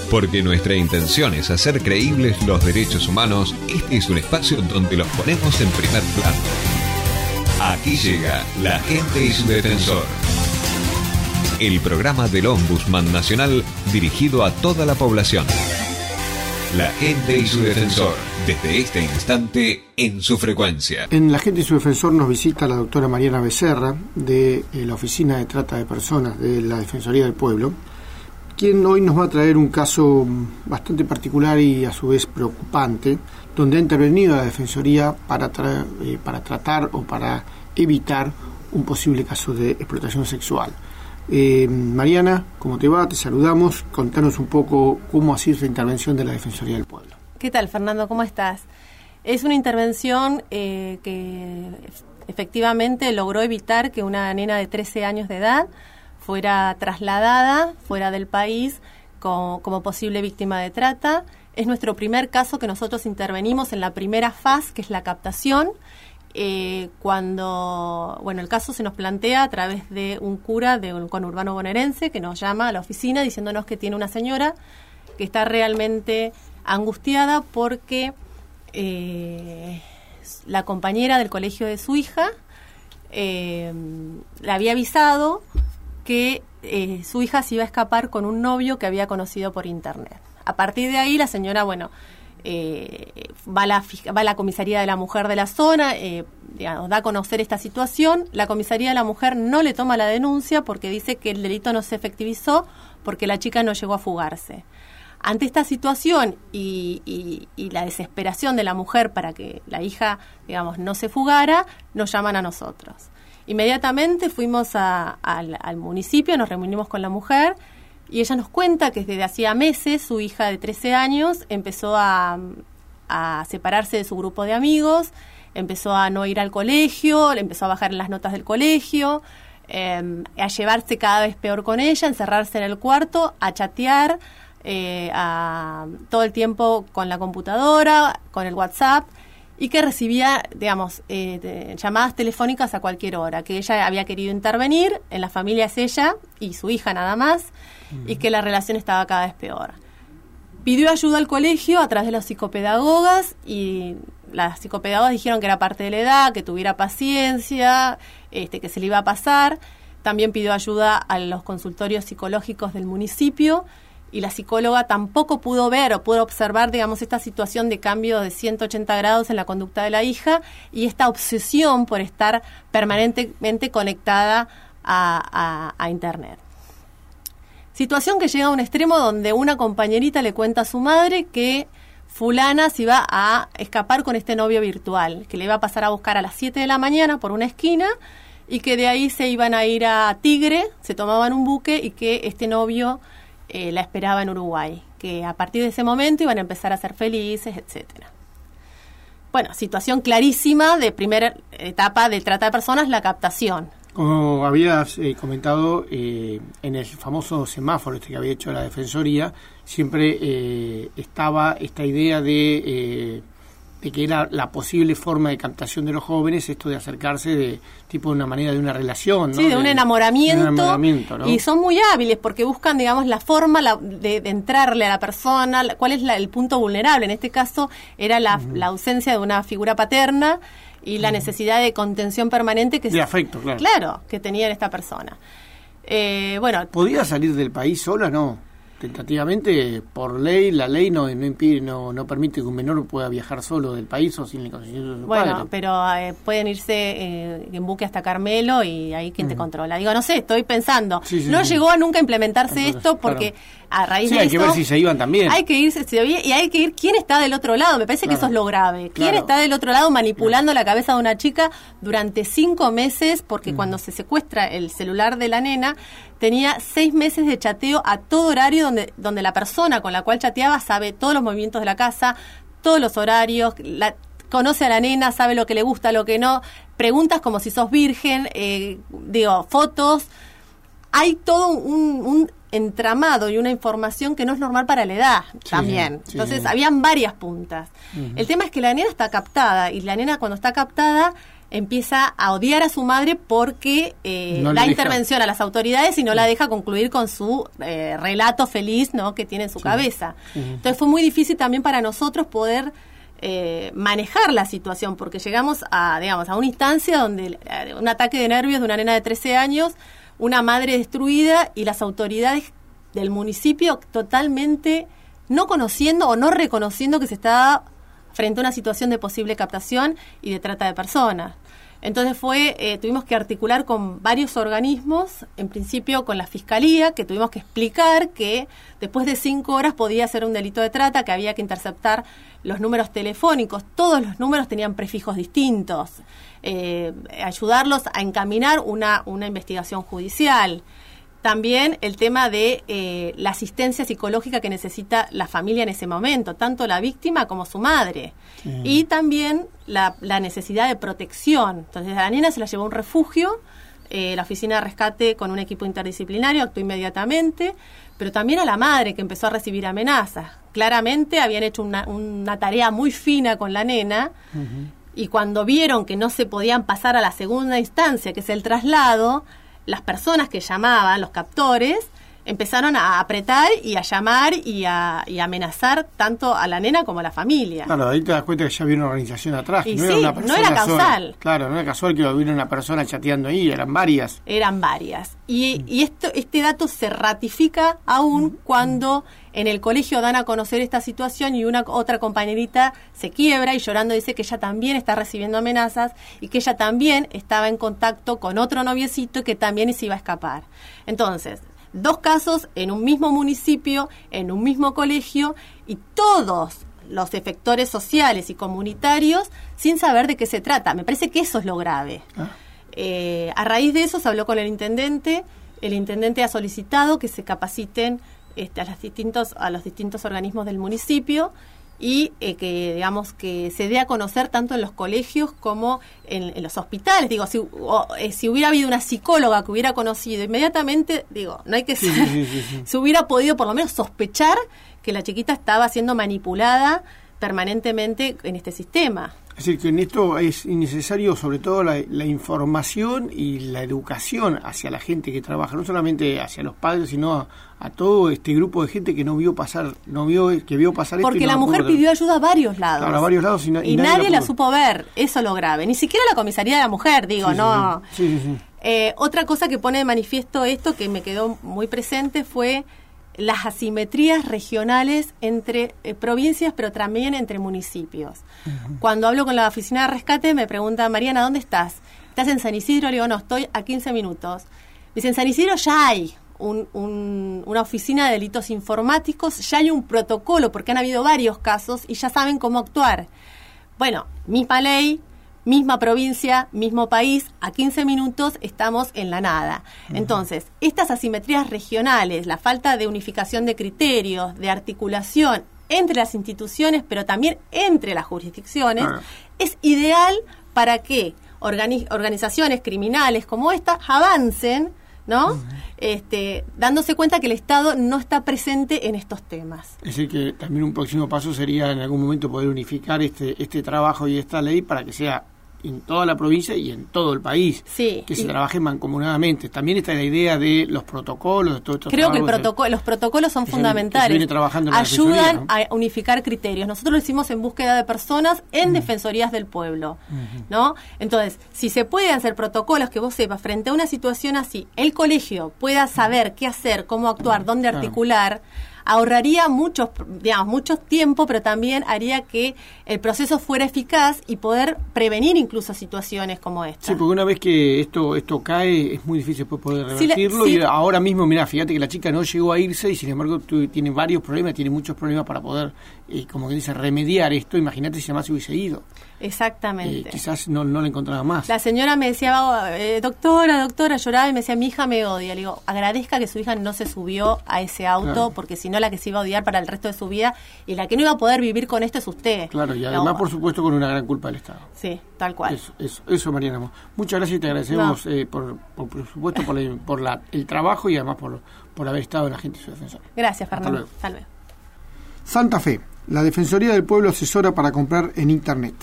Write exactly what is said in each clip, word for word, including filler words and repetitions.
Porque nuestra intención es hacer creíbles los derechos humanos, este es un espacio donde los ponemos en primer plano. Aquí llega La Gente y su Defensor. El programa del Ombudsman Nacional dirigido a toda la población. La Gente y su Defensor, desde este instante en su frecuencia. En La Gente y su Defensor nos visita la doctora Mariana Becerra, de eh, la Oficina de Trata de Personas de la Defensoría del Pueblo, quien hoy nos va a traer un caso bastante particular y a su vez preocupante, donde ha intervenido la Defensoría para, tra- eh, para tratar o para evitar un posible caso de explotación sexual. Eh, Mariana, ¿cómo te va? Te saludamos. Contanos un poco cómo ha sido esta intervención de la Defensoría del Pueblo. ¿Qué tal, Fernando? ¿Cómo estás? Es una intervención eh, que efectivamente logró evitar que una nena de trece años de edad fuera trasladada fuera del país como, como posible víctima de trata. Es nuestro primer caso que nosotros intervenimos en la primera fase, que es la captación. Eh, cuando, bueno, el caso se nos plantea a través de un cura de un conurbano bonaerense que nos llama a la oficina diciéndonos que tiene una señora que está realmente angustiada porque eh, la compañera del colegio de su hija eh, le había avisado que eh, su hija se iba a escapar con un novio que había conocido por internet. A partir de ahí la señora, bueno, Eh, va, a la, va a la comisaría de la mujer de la zona, eh, digamos, da a conocer esta situación. La comisaría de la mujer no le toma la denuncia porque dice que el delito no se efectivizó porque la chica no llegó a fugarse. Ante esta situación y, y, y la desesperación de la mujer para que la hija, digamos, no se fugara, nos llaman a nosotros. Inmediatamente fuimos a, a, al municipio, nos reunimos con la mujer. Y ella nos cuenta que desde hacía meses su hija de trece años empezó a, a separarse de su grupo de amigos, empezó a no ir al colegio, le empezó a bajar las notas del colegio, eh, a llevarse cada vez peor con ella, encerrarse en el cuarto, a chatear eh, a, todo el tiempo con la computadora, con el WhatsApp, y que recibía, digamos, eh, de, llamadas telefónicas a cualquier hora, que ella había querido intervenir, en la familia es ella y su hija nada más, uh-huh. y que la relación estaba cada vez peor. Pidió ayuda al colegio a través de las psicopedagogas y las psicopedagogas dijeron que era parte de la edad, que tuviera paciencia, este, que se le iba a pasar. También pidió ayuda a los consultorios psicológicos del municipio, y la psicóloga tampoco pudo ver o pudo observar, digamos, esta situación de cambio de ciento ochenta grados en la conducta de la hija y esta obsesión por estar permanentemente conectada a, a, a Internet. Situación que llega a un extremo donde una compañerita le cuenta a su madre que fulana se iba a escapar con este novio virtual, que le iba a pasar a buscar a las siete de la mañana por una esquina y que de ahí se iban a ir a Tigre, se tomaban un buque y que este novio Eh, la esperaba en Uruguay, que a partir de ese momento iban a empezar a ser felices, etcétera. Bueno, situación clarísima de primera etapa de trata de personas, la captación. Como habías eh, comentado, eh, en el famoso semáforo este que había hecho la Defensoría, siempre eh, estaba esta idea de, eh, de que era la posible forma de captación de los jóvenes, esto de acercarse de tipo de una manera de una relación, ¿no? Sí, de, de un enamoramiento, de un enamoramiento, ¿no? Y son muy hábiles porque buscan, digamos, la forma la, de, de entrarle a la persona, la, cuál es la, el punto vulnerable. En este caso era la, uh-huh. la ausencia de una figura paterna y la uh-huh. necesidad de contención permanente que de afecto, claro. Claro, que tenía esta persona. Eh, bueno, ¿podía salir del país sola? No. Tentativamente, por ley, la ley no no impide, no no permite que un menor pueda viajar solo del país o sin el consentimiento de su bueno, padre. Bueno, pero eh, pueden irse eh, en buque hasta Carmelo y ahí quién uh-huh. te controla. Digo, no sé, estoy pensando. Sí, sí, no sí. llegó a nunca implementarse Entonces, esto porque claro. a raíz sí, de hay esto... que ver si se iban también. Hay que irse y hay que ir quién está del otro lado. Me parece claro. que eso es lo grave. ¿Quién claro. está del otro lado manipulando claro. la cabeza de una chica durante cinco meses? Porque uh-huh. cuando se secuestra el celular de la nena, tenía seis meses de chateo a todo horario donde, donde la persona con la cual chateaba sabe todos los movimientos de la casa, todos los horarios, la, conoce a la nena, sabe lo que le gusta, lo que no, preguntas como si sos virgen, eh, digo, fotos. Hay todo un, un entramado y una información que no es normal para la edad sí, también. Sí, Entonces, sí. habían varias puntas. Uh-huh. El tema es que la nena está captada y la nena cuando está captada empieza a odiar a su madre porque eh, no da deja. intervención a las autoridades y no la deja concluir con su eh, relato feliz, ¿no?, que tiene en su sí. cabeza. Uh-huh. Entonces fue muy difícil también para nosotros poder eh, manejar la situación, porque llegamos a, digamos, a una instancia donde eh, un ataque de nervios de una nena de trece años, una madre destruida y las autoridades del municipio totalmente no conociendo o no reconociendo que se estaba frente a una situación de posible captación y de trata de personas. Entonces fue, eh, tuvimos que articular con varios organismos, en principio con la Fiscalía, que tuvimos que explicar que después de cinco horas podía ser un delito de trata, que había que interceptar los números telefónicos. Todos los números tenían prefijos distintos. Eh, ayudarlos a encaminar una, una investigación judicial. También el tema de eh, la asistencia psicológica que necesita la familia en ese momento, tanto la víctima como su madre. Sí. Y también la, la necesidad de protección. Entonces a la nena se la llevó a un refugio, eh, la oficina de rescate con un equipo interdisciplinario actuó inmediatamente, pero también a la madre que empezó a recibir amenazas. Claramente habían hecho una, una tarea muy fina con la nena, uh-huh. y cuando vieron que no se podían pasar a la segunda instancia, que es el traslado, las personas que llamaban, los captores, empezaron a apretar y a llamar y a, y a amenazar tanto a la nena como a la familia. Claro, ahí te das cuenta que ya había una organización atrás. Y no sí, era una persona no era causal. Sola. Claro, no era casual que hubiera una persona chateando ahí, eran varias. Eran varias. Y, mm. y esto, este dato se ratifica aún mm. cuando en el colegio dan a conocer esta situación y una otra compañerita se quiebra y llorando dice que ella también está recibiendo amenazas y que ella también estaba en contacto con otro noviecito y que también se iba a escapar. Entonces, dos casos en un mismo municipio, en un mismo colegio, y todos los efectores sociales y comunitarios sin saber de qué se trata. Me parece que eso es lo grave. ¿Ah? Eh, a raíz de eso se habló con el intendente. El intendente ha solicitado que se capaciten este, a, los distintos, a los distintos organismos del municipio y eh, que, digamos, que se dé a conocer tanto en los colegios como en, en los hospitales. Digo, si, o, eh, si hubiera habido una psicóloga que hubiera conocido inmediatamente, digo, no hay que sí, ser, sí, sí, sí. se hubiera podido por lo menos sospechar que la chiquita estaba siendo manipulada permanentemente en este sistema. Es decir, que en esto es innecesario sobre todo la, la información y la educación hacia la gente que trabaja, no solamente hacia los padres, sino a, a todo este grupo de gente que no vio pasar, no vio que vio pasar esto. Porque y no la mujer pudo... pidió ayuda a varios lados. Claro, a varios lados y, na- y, y nadie, nadie la, la supo ver, eso es lo grave. Ni siquiera la comisaría de la mujer, digo, sí, no. Sí, sí, sí. Sí. Eh, otra cosa que pone de manifiesto esto, que me quedó muy presente, fue las asimetrías regionales entre eh, provincias, pero también entre municipios. Uh-huh. Cuando hablo con la oficina de rescate, me pregunta, Mariana, ¿dónde estás? ¿Estás en San Isidro? Le digo, no, estoy a quince minutos. Dice, en San Isidro ya hay un, un, una oficina de delitos informáticos, ya hay un protocolo, porque han habido varios casos y ya saben cómo actuar. Bueno, misma ley, misma provincia, mismo país, a quince minutos estamos en la nada. Uh-huh. Entonces, estas asimetrías regionales, la falta de unificación de criterios, de articulación entre las instituciones, pero también entre las jurisdicciones, uh-huh. es ideal para que organi- organizaciones criminales como esta avancen, ¿no? Uh-huh. Este, dándose cuenta que el Estado no está presente en estos temas. Es decir, que también un próximo paso sería en algún momento poder unificar este, este trabajo y esta ley para que sea en toda la provincia y en todo el país, sí, que se trabaje mancomunadamente. También está la idea de los protocolos, de todo esto. Creo que el protocolo, los protocolos son fundamentales. Se viene trabajando en la ayudan, ¿no?, a unificar criterios. Nosotros lo hicimos en búsqueda de personas en mm. defensorías del pueblo, uh-huh. ¿no? Entonces, si se pueden hacer protocolos que vos sepas frente a una situación así, el colegio pueda saber qué hacer, cómo actuar, uh-huh. dónde articular, claro. ahorraría muchos, digamos, mucho tiempo, pero también haría que el proceso fuera eficaz y poder prevenir incluso situaciones como esta. Sí, porque una vez que esto esto cae, es muy difícil poder revertirlo. Sí, la, sí. Y ahora mismo, mira, fíjate que la chica no llegó a irse y sin embargo tu, tiene varios problemas, tiene muchos problemas para poder, eh, como que dice, remediar esto. Imagínate si además se hubiese ido. Exactamente. Eh, quizás no, no la encontraba más. La señora me decía, eh, doctora, doctora, lloraba y me decía, mi hija me odia. Le digo, agradezca que su hija no se subió a ese auto, claro. porque si no la que se iba a odiar para el resto de su vida y la que no iba a poder vivir con esto es usted. Claro, y además, no. por supuesto, con una gran culpa del Estado. Sí, tal cual. Eso, eso, eso Mariana. Muchas gracias y te agradecemos, no. eh, por, por, por supuesto, por, la, por la, el trabajo y además por, por haber estado en la gente y su defensor. Gracias, Fernando. Hasta luego. Santa Fe, la Defensoría del Pueblo asesora para comprar en Internet.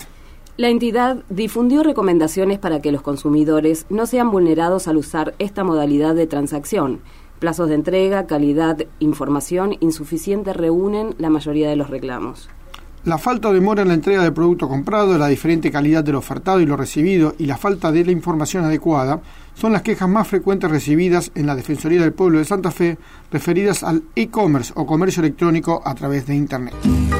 La entidad difundió recomendaciones para que los consumidores no sean vulnerados al usar esta modalidad de transacción. Plazos de entrega, calidad, información insuficiente reúnen la mayoría de los reclamos. La falta o demora en la entrega del producto comprado, la diferente calidad del ofertado y lo recibido y la falta de la información adecuada son las quejas más frecuentes recibidas en la Defensoría del Pueblo de Santa Fe referidas al e-commerce o comercio electrónico a través de Internet.